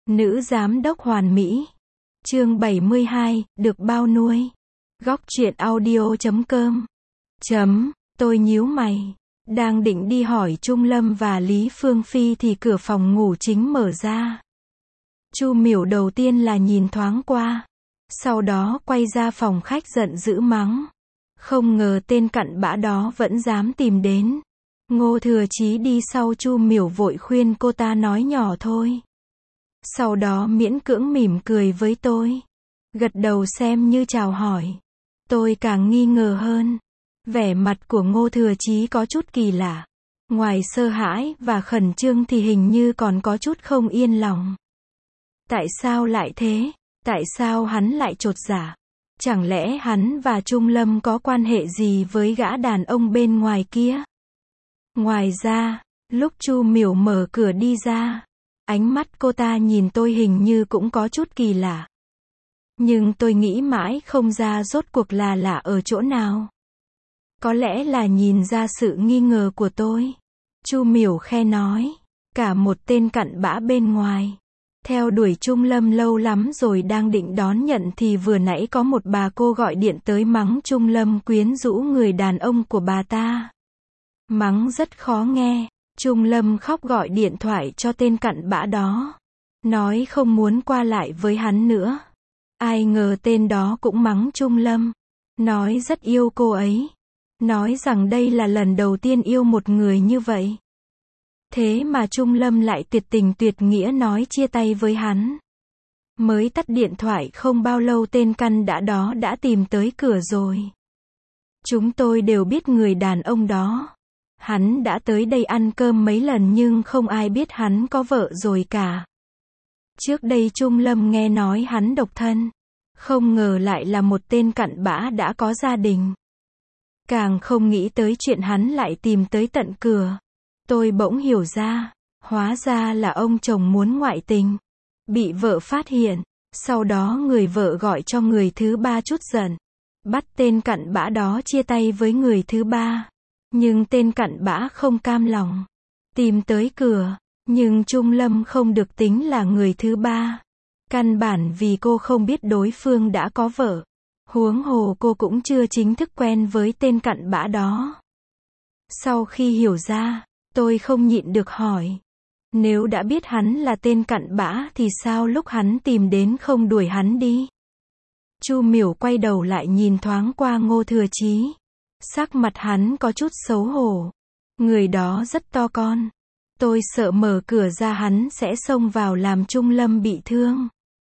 Nữ giám đốc hoàn mỹ. Chương 72, được bao nuôi. Góc truyện audio.com. Tôi nhíu mày. Đang định đi hỏi Trung Lâm và Lý Phương Phi thì cửa phòng ngủ chính mở ra. Chu Miểu đầu tiên là nhìn thoáng qua. Sau đó quay ra phòng khách giận dữ mắng. Không ngờ tên cặn bã đó vẫn dám tìm đến. Ngô Thừa Chí đi sau Chu Miểu vội khuyên cô ta nói nhỏ thôi. Sau đó miễn cưỡng mỉm cười với tôi. Gật đầu xem như chào hỏi. Tôi càng nghi ngờ hơn. Vẻ mặt của Ngô Thừa Chí có chút kỳ lạ. Ngoài sợ hãi và khẩn trương thì hình như còn có chút không yên lòng. Tại sao lại thế? Tại sao hắn lại chột dạ? Chẳng lẽ hắn và Trung Lâm có quan hệ gì với gã đàn ông bên ngoài kia? Ngoài ra, lúc Chu Miểu mở cửa đi ra, ánh mắt cô ta nhìn tôi hình như cũng có chút kỳ lạ. Nhưng tôi nghĩ mãi không ra rốt cuộc là lạ ở chỗ nào. Có lẽ là nhìn ra sự nghi ngờ của tôi. Chu Miểu khe nói, cả một tên cặn bã bên ngoài. Theo đuổi Trung Lâm lâu lắm rồi đang định đón nhận thì vừa nãy có một bà cô gọi điện tới mắng Trung Lâm quyến rũ người đàn ông của bà ta. Mắng rất khó nghe. Trung Lâm khóc gọi điện thoại cho tên cặn bã đó. Nói không muốn qua lại với hắn nữa. Ai ngờ tên đó cũng mắng Trung Lâm. Nói rất yêu cô ấy. Nói rằng đây là lần đầu tiên yêu một người như vậy. Thế mà Trung Lâm lại tuyệt tình tuyệt nghĩa nói chia tay với hắn. Mới tắt điện thoại không bao lâu tên căn đã đó đã tìm tới cửa rồi. Chúng tôi đều biết người đàn ông đó. Hắn đã tới đây ăn cơm mấy lần nhưng không ai biết hắn có vợ rồi cả. Trước đây Trung Lâm nghe nói hắn độc thân. Không ngờ lại là một tên cặn bã đã có gia đình. Càng không nghĩ tới chuyện hắn lại tìm tới tận cửa. Tôi bỗng hiểu ra, hóa ra là ông chồng muốn ngoại tình. Bị vợ phát hiện, sau đó người vợ gọi cho người thứ ba chút giận. Bắt tên cặn bã đó chia tay với người thứ ba. Nhưng tên cặn bã không cam lòng. Tìm tới cửa, nhưng Trung Lâm không được tính là người thứ ba. Căn bản vì cô không biết đối phương đã có vợ. Huống hồ cô cũng chưa chính thức quen với tên cặn bã đó. Sau khi hiểu ra, tôi không nhịn được hỏi. Nếu đã biết hắn là tên cặn bã thì sao lúc hắn tìm đến không đuổi hắn đi? Chu Miểu quay đầu lại nhìn thoáng qua Ngô Thừa Chí. Sắc mặt hắn có chút xấu hổ. Người đó rất to con. Tôi sợ mở cửa ra hắn sẽ xông vào làm Trung Lâm bị thương.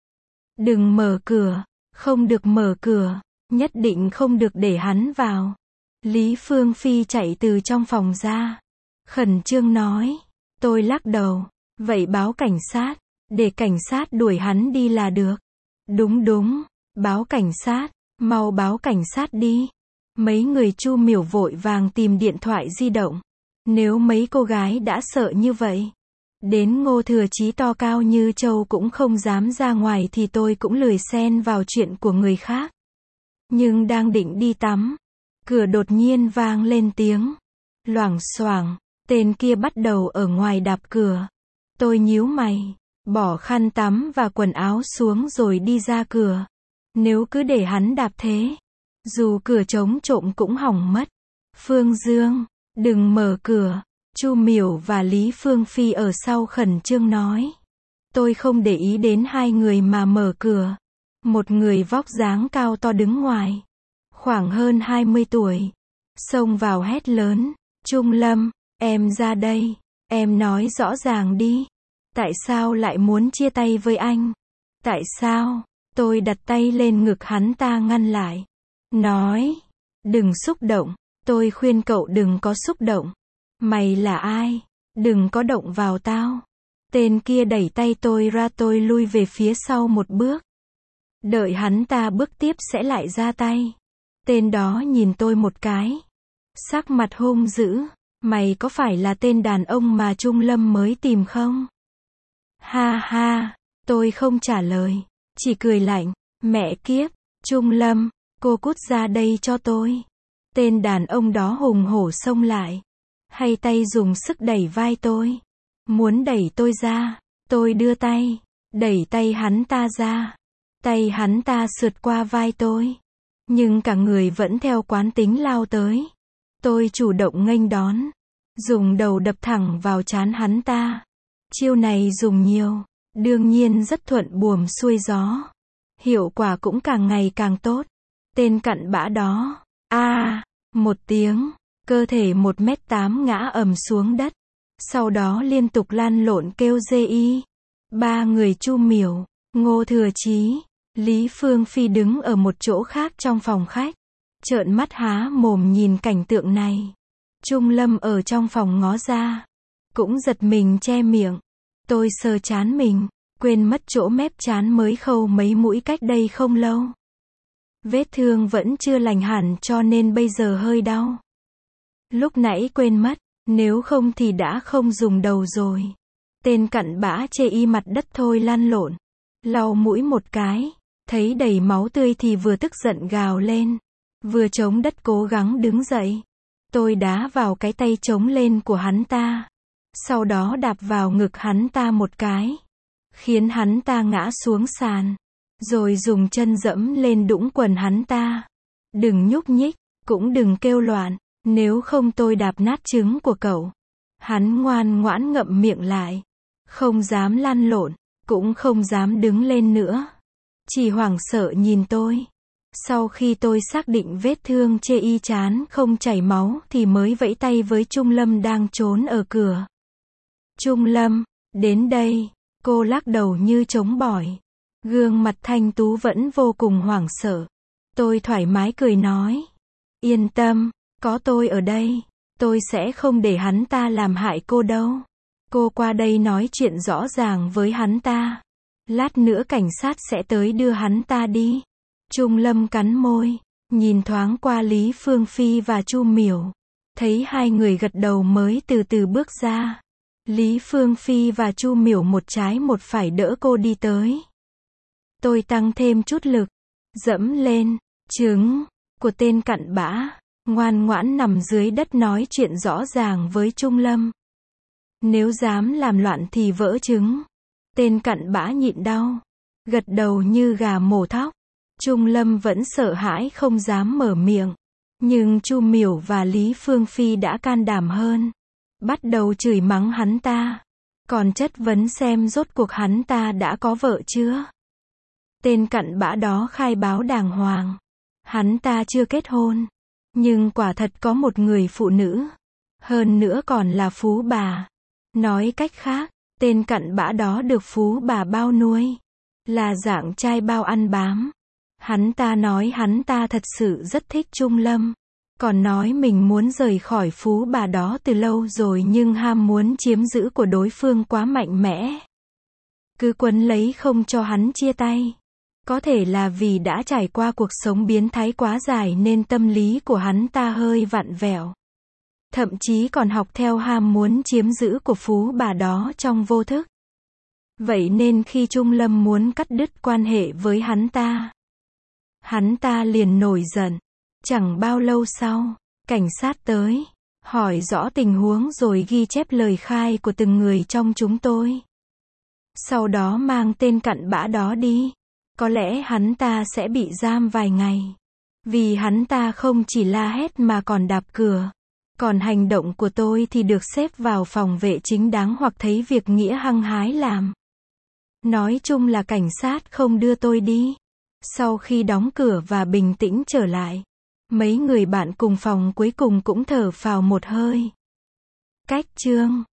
Đừng mở cửa. Không được mở cửa. Nhất định không được để hắn vào. Lý Phương Phi chạy từ trong phòng ra. Khẩn trương nói. Tôi lắc đầu. Vậy báo cảnh sát. Để cảnh sát đuổi hắn đi là được. Đúng. Báo cảnh sát. Mau báo cảnh sát đi. Mấy người Chu Miểu vội vàng tìm điện thoại di động. Nếu mấy cô gái đã sợ như vậy. Đến Ngô Thừa Chí to cao như trâu cũng không dám ra ngoài thì tôi cũng lười xen vào chuyện của người khác. Nhưng đang định đi tắm. Cửa đột nhiên vang lên tiếng. Loảng xoảng. Tên kia bắt đầu ở ngoài đạp cửa. Tôi nhíu mày. Bỏ khăn tắm và quần áo xuống rồi đi ra cửa. Nếu cứ để hắn đạp thế. Dù cửa chống trộm cũng hỏng mất. Phương Dương. Đừng mở cửa. Chu Miểu và Lý Phương Phi ở sau khẩn trương nói. Tôi không để ý đến hai người mà mở cửa. Một người vóc dáng cao to đứng ngoài. Khoảng hơn 20 tuổi. Xông vào hét lớn. Trung Lâm, em ra đây. Em nói rõ ràng đi. Tại sao lại muốn chia tay với anh? Tại sao? Tôi đặt tay lên ngực hắn ta ngăn lại. Nói. Đừng xúc động. Tôi khuyên cậu đừng có xúc động. Mày là ai? Đừng có động vào tao. Tên kia đẩy tay tôi ra tôi lui về phía sau một bước. Đợi hắn ta bước tiếp sẽ lại ra tay. Tên đó nhìn tôi một cái. Sắc mặt hung dữ. Mày có phải là tên đàn ông mà Trung Lâm mới tìm không? Ha ha. Tôi không trả lời. Chỉ cười lạnh. Mẹ kiếp. Trung Lâm. Cô cút ra đây cho tôi. Tên đàn ông đó hùng hổ xông lại. Hay tay dùng sức đẩy vai tôi. Muốn đẩy tôi ra. Tôi đưa tay. đẩy tay hắn ta ra. Tay hắn ta sượt qua vai tôi. Nhưng cả người vẫn theo quán tính lao tới. Tôi chủ động nghênh đón. Dùng đầu đập thẳng vào trán hắn ta. Chiêu này dùng nhiều. Đương nhiên rất thuận buồm xuôi gió. Hiệu quả cũng càng ngày càng tốt. Tên cặn bã đó. Một tiếng. Cơ thể 1m8 ngã ầm xuống đất. Sau đó liên tục lăn lộn kêu GI. Ba người Chu Miểu, Ngô Thừa Chí, Lý Phương Phi đứng ở một chỗ khác trong phòng khách. Trợn mắt há mồm nhìn cảnh tượng này. Trung Lâm ở trong phòng ngó ra. Cũng giật mình che miệng. Tôi sờ trán mình. Quên mất chỗ mép trán mới khâu mấy mũi cách đây không lâu. Vết thương vẫn chưa lành hẳn cho nên bây giờ hơi đau. Lúc nãy quên mất. Nếu không thì đã không dùng đầu rồi. Tên cặn bã chê y mặt đất thôi lăn lộn. Lau mũi một cái. Thấy đầy máu tươi thì vừa tức giận gào lên. Vừa chống đất cố gắng đứng dậy. Tôi đá vào cái tay chống lên của hắn ta. Sau đó đạp vào ngực hắn ta một cái. Khiến hắn ta ngã xuống sàn. Rồi dùng chân dẫm lên đũng quần hắn ta. Đừng nhúc nhích, cũng đừng kêu loạn. Nếu không tôi đạp nát trứng của cậu. Hắn ngoan ngoãn ngậm miệng lại. Không dám lăn lộn. Cũng không dám đứng lên nữa. Chỉ hoảng sợ nhìn tôi. Sau khi tôi xác định vết thương chê y chán không chảy máu thì mới vẫy tay với Trung Lâm đang trốn ở cửa. Trung Lâm, đến đây. Cô lắc đầu như trống bỏi. Gương mặt thanh tú vẫn vô cùng hoảng sợ. Tôi thoải mái cười nói. Yên tâm, có tôi ở đây. Tôi sẽ không để hắn ta làm hại cô đâu. Cô qua đây nói chuyện rõ ràng với hắn ta. Lát nữa cảnh sát sẽ tới đưa hắn ta đi. Trung Lâm cắn môi. Nhìn thoáng qua Lý Phương Phi và Chu Miểu. Thấy hai người gật đầu mới từ từ bước ra. Lý Phương Phi và Chu Miểu một trái một phải đỡ cô đi tới. Tôi tăng thêm chút lực. Dẫm lên. Trứng. Của tên cặn bã. Ngoan ngoãn nằm dưới đất nói chuyện rõ ràng với Trung Lâm. Nếu dám làm loạn thì vỡ trứng. Tên cặn bã nhịn đau. Gật đầu như gà mổ thóc. Trung Lâm vẫn sợ hãi không dám mở miệng. Nhưng Chu Miểu và Lý Phương Phi đã can đảm hơn. Bắt đầu chửi mắng hắn ta. Còn chất vấn xem rốt cuộc hắn ta đã có vợ chưa. Tên cặn bã đó khai báo đàng hoàng. Hắn ta chưa kết hôn. Nhưng quả thật có một người phụ nữ. Hơn nữa còn là phú bà. Nói cách khác, tên cặn bã đó được phú bà bao nuôi. Là dạng trai bao ăn bám. Hắn ta nói hắn ta thật sự rất thích Trung Lâm. Còn nói mình muốn rời khỏi phú bà đó từ lâu rồi nhưng ham muốn chiếm giữ của đối phương quá mạnh mẽ. Cứ quấn lấy không cho hắn chia tay. Có thể là vì đã trải qua cuộc sống biến thái quá dài nên tâm lý của hắn ta hơi vặn vẹo. Thậm chí còn học theo ham muốn chiếm giữ của phú bà đó trong vô thức. Vậy nên khi Trung Lâm muốn cắt đứt quan hệ với hắn ta liền nổi giận. Chẳng bao lâu sau, cảnh sát tới, hỏi rõ tình huống rồi ghi chép lời khai của từng người trong chúng tôi. Sau đó mang tên cặn bã đó đi. Có lẽ hắn ta sẽ bị giam vài ngày. Vì hắn ta không chỉ la hét mà còn đạp cửa. Còn hành động của tôi thì được xếp vào phòng vệ chính đáng hoặc thấy việc nghĩa hăng hái làm. Nói chung là cảnh sát không đưa tôi đi. Sau khi đóng cửa và bình tĩnh trở lại, mấy người bạn cùng phòng cuối cùng cũng thở phào một hơi. Cách chương